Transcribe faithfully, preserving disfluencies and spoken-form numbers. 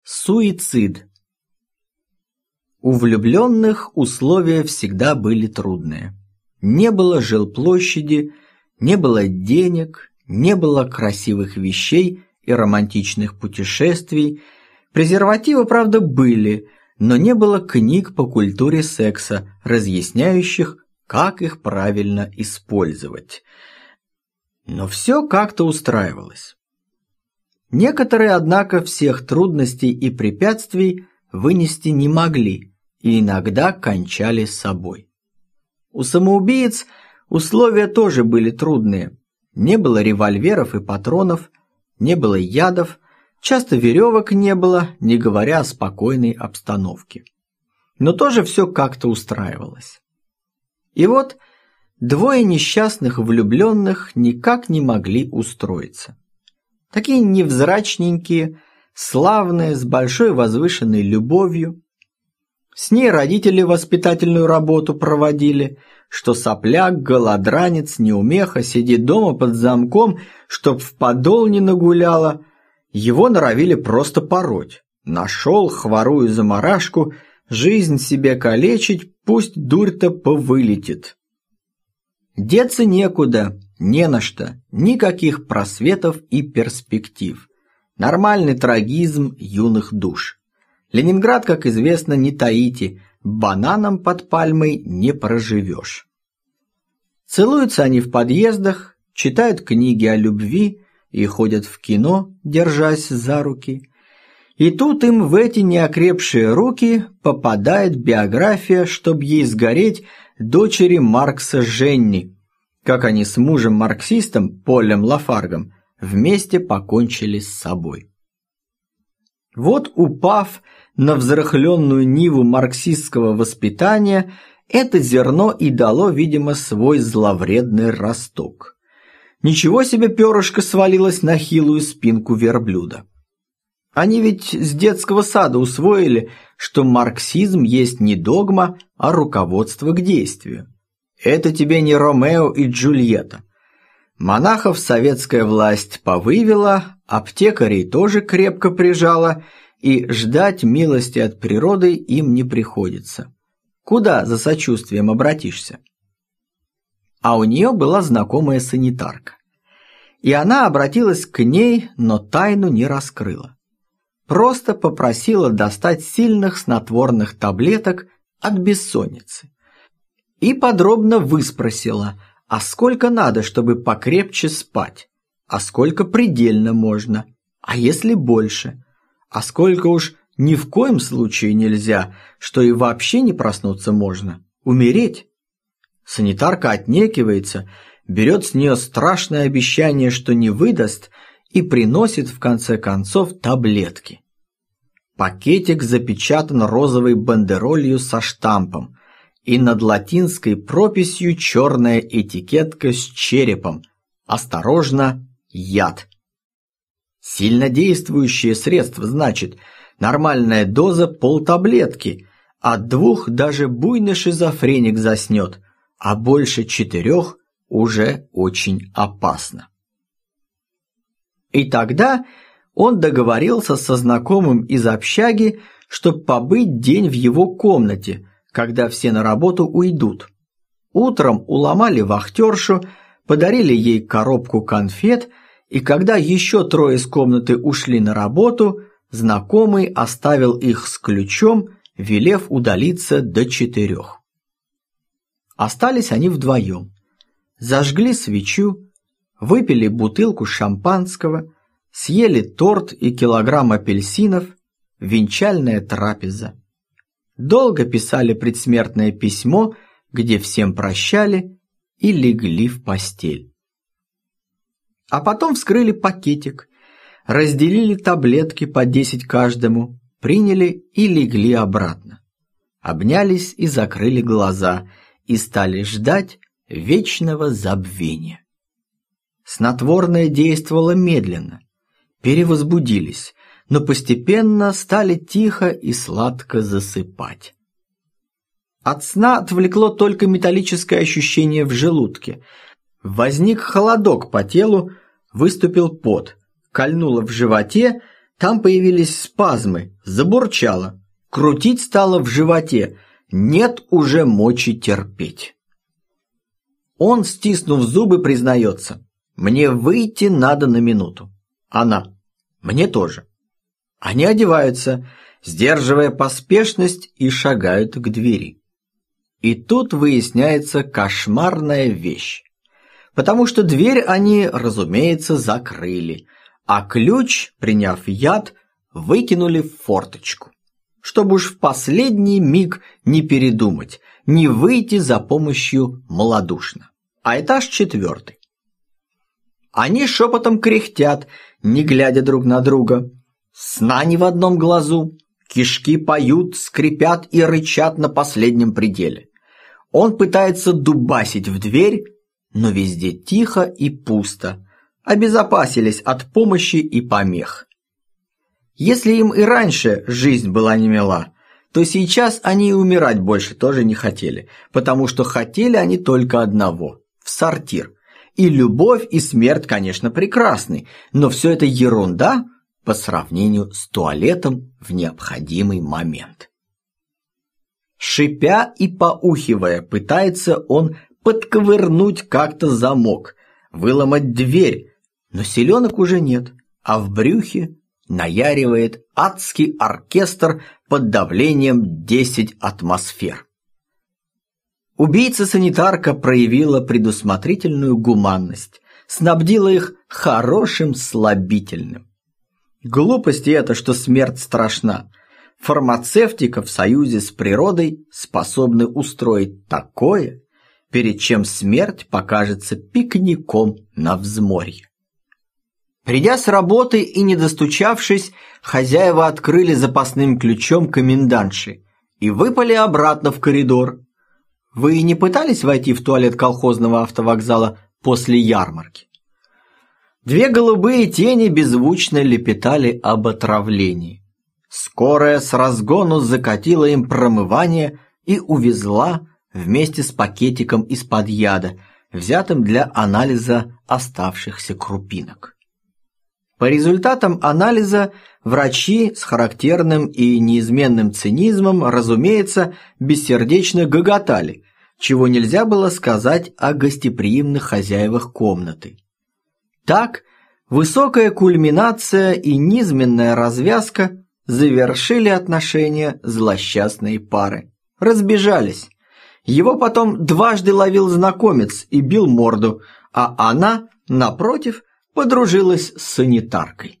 Суицид. У влюбленных условия всегда были трудные. Не было жилплощади, не было денег, не было красивых вещей и романтичных путешествий. Презервативы, правда, были, но не было книг по культуре секса, разъясняющих, как их правильно использовать. Но все как-то устраивалось. Некоторые, однако, всех трудностей и препятствий вынести не могли и иногда кончали с собой. У самоубийц условия тоже были трудные. Не было револьверов и патронов, не было ядов, часто веревок не было, не говоря о спокойной обстановке. Но тоже все как-то устраивалось. И вот двое несчастных влюбленных никак не могли устроиться. Такие невзрачненькие, славные, с большой возвышенной любовью. С ней родители воспитательную работу проводили, что сопляк, голодранец, неумеха сидит дома под замком, чтоб в подол не нагуляла. Его норовили просто пороть. Нашел хворую замарашку, жизнь себе калечить, пусть дурь-то повылетит. Деться некуда, не на что, никаких просветов и перспектив. Нормальный трагизм юных душ. Ленинград, как известно, не Таити, бананом под пальмой не проживешь. Целуются они в подъездах, читают книги о любви и ходят в кино, держась за руки. И тут им в эти неокрепшие руки попадает биография, чтоб ей сгореть, дочери Маркса Женни, как они с мужем-марксистом Полем Лафаргом вместе покончили с собой. Вот, упав на взрыхленную ниву марксистского воспитания, это зерно и дало, видимо, свой зловредный росток. Ничего себе перышко свалилось на хилую спинку верблюда. Они ведь с детского сада усвоили, что марксизм есть не догма, а руководство к действию. Это тебе не Ромео и Джульетта. Монахов советская власть повывела, аптекарей тоже крепко прижала, и ждать милости от природы им не приходится. Куда за сочувствием обратишься? А у нее была знакомая санитарка. И она обратилась к ней, но тайну не раскрыла. Просто попросила достать сильных снотворных таблеток от бессонницы. И подробно выспросила, а сколько надо, чтобы покрепче спать, а сколько предельно можно, а если больше, а сколько уж ни в коем случае нельзя, что и вообще не проснуться можно, умереть. Санитарка отнекивается, берет с нее страшное обещание, что не выдаст, и приносит в конце концов таблетки. Пакетик запечатан розовой бандеролью со штампом, и над латинской прописью черная этикетка с черепом. Осторожно, яд. Сильнодействующее средство, значит, нормальная доза полтаблетки, от двух даже буйный шизофреник заснет, а больше четырех уже очень опасно. И тогда он договорился со знакомым из общаги, чтоб побыть день в его комнате, когда все на работу уйдут. Утром уломали вахтершу, подарили ей коробку конфет, и когда еще трое из комнаты ушли на работу, знакомый оставил их с ключом, велев удалиться до четырех. Остались они вдвоем. Зажгли свечу, выпили бутылку шампанского, съели торт и килограмм апельсинов, венчальная трапеза. Долго писали предсмертное письмо, где всем прощали, и легли в постель. А потом вскрыли пакетик, разделили таблетки по десять каждому, приняли и легли обратно. Обнялись и закрыли глаза, и стали ждать вечного забвения. Снотворное действовало медленно, перевозбудились, но постепенно стали тихо и сладко засыпать. От сна отвлекло только металлическое ощущение в желудке. Возник холодок по телу, выступил пот, кольнуло в животе, Там появились спазмы, забурчало, крутить стало в животе, нет уже мочи терпеть. Он, стиснув зубы, признается: «Мне выйти надо на минуту». Она: «Мне тоже». Они одеваются, сдерживая поспешность, и шагают к двери. И тут выясняется кошмарная вещь. Потому что дверь они, разумеется, закрыли, а ключ, приняв яд, выкинули в форточку, чтобы уж в последний миг не передумать, не выйти за помощью малодушно. А этаж четвертый. Они шепотом кряхтят, не глядя друг на друга. Сна не в одном глазу, кишки поют, скрипят и рычат на последнем пределе. Он пытается дубасить в дверь, но везде тихо и пусто, обезопасились от помощи и помех. Если им и раньше жизнь была немила, то сейчас они и умирать больше тоже не хотели, потому что хотели они только одного – в сортир. И любовь, и смерть, конечно, прекрасны, но все это ерунда по сравнению с туалетом в необходимый момент. Шипя и поухивая, пытается он подковырнуть как-то замок, выломать дверь, но селенок уже нет, а в брюхе наяривает адский оркестр под давлением десять атмосфер. Убийца-санитарка проявила предусмотрительную гуманность, снабдила их хорошим слабительным. Глупость это, что смерть страшна. Фармацевтика в союзе с природой способны устроить такое, перед чем смерть покажется пикником на взморье. Придя с работы и не достучавшись, хозяева открыли запасным ключом комендантши и выпали обратно в коридор. Вы не пытались войти в туалет колхозного автовокзала после ярмарки? Две голубые тени беззвучно лепетали об отравлении. Скорая с разгону закатила им промывание и увезла вместе с пакетиком из-под яда, взятым для анализа оставшихся крупинок. По результатам анализа врачи с характерным и неизменным цинизмом, разумеется, бессердечно гоготали, чего нельзя было сказать о гостеприимных хозяевах комнаты. Так, высокая кульминация и низменная развязка завершили отношения злосчастной пары. Разбежались. Его потом дважды ловил знакомец и бил морду, а она, напротив, подружилась с санитаркой.